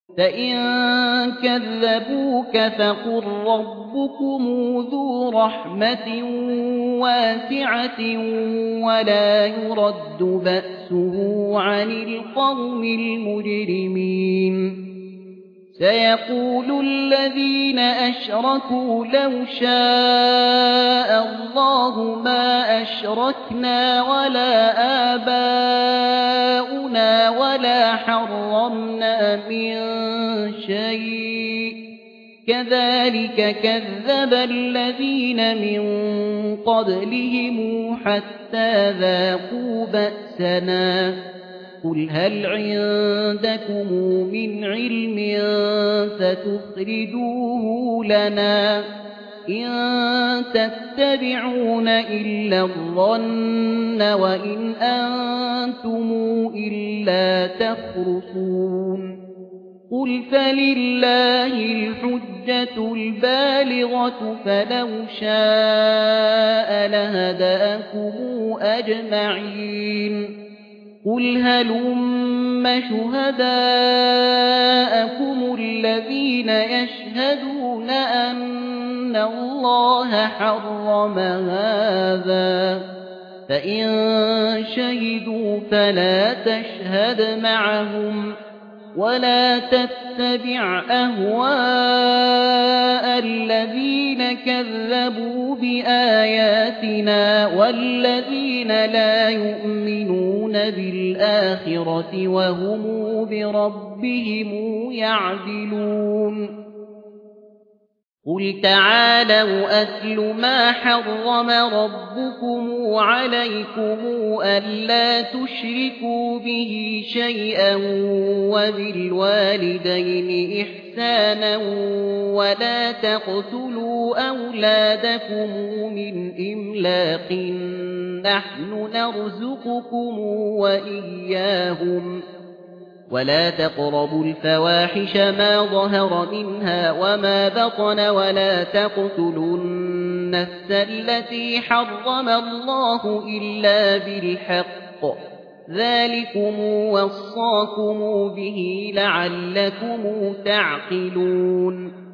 فإن كذبوك فقل ربكم ذو رحمة واسعة ولا يرد بأسه عن القوم المجرمين سيقول الذين أشركوا لو شاء الله ما أشركنا ولا آباؤنا ولا حرمنا من شيء كذلك كذب الذين من قبلهم حتى ذاقوا بأسنا قل هل عندكم من علم فتخرجوه لنا إن تتبعون إلا الظن وإن أنتم إلا تخرصون قل فلله الحجة البالغة فلو شاء لهداكم أجمعين قل هلم شهداءكم الذين يشهدون أن الله حرم هذا فإن شهدوا فلا تشهد معهم ولا تتبع أهواء الذين كذبوا بآياتنا والذين لا يؤمنون بالآخرة وهم بربهم يعدلون قل تعالوا أتل ما حرم ربكم عليكم ألا تشركوا به شيئا وبالوالدين إحسانا ولا تقتلوا أولادكم من إملاق نحن نرزقكم وإياهم ولا تقربوا الفواحش ما ظهر منها وما بطن ولا تقتلوا النفس التي حرم الله إلا بالحق ذلكم وصاكم به لعلكم تعقلون